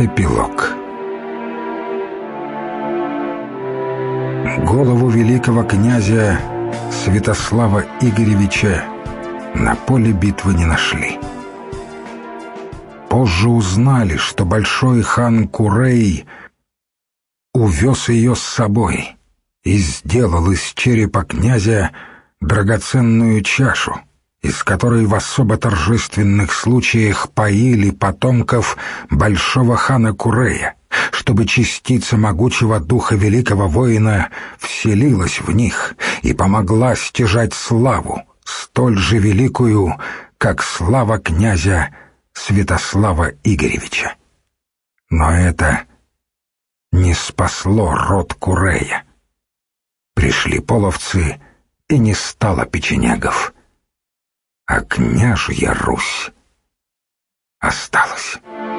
Эпилог. Голову великого князя Святослава Игоревича на поле битвы не нашли. Позже узнали, что большой хан Курей увез ее с собой и сделал из черепа князя драгоценную чашу, из которой в особо торжественных случаях поили потомков большого хана Курея, чтобы частица могучего духа великого воина вселилась в них и помогла стяжать славу, столь же великую, как слава князя Святослава Игоревича. Но это не спасло род Курея. Пришли половцы, и не стало печенегов, а княжья Русь осталась.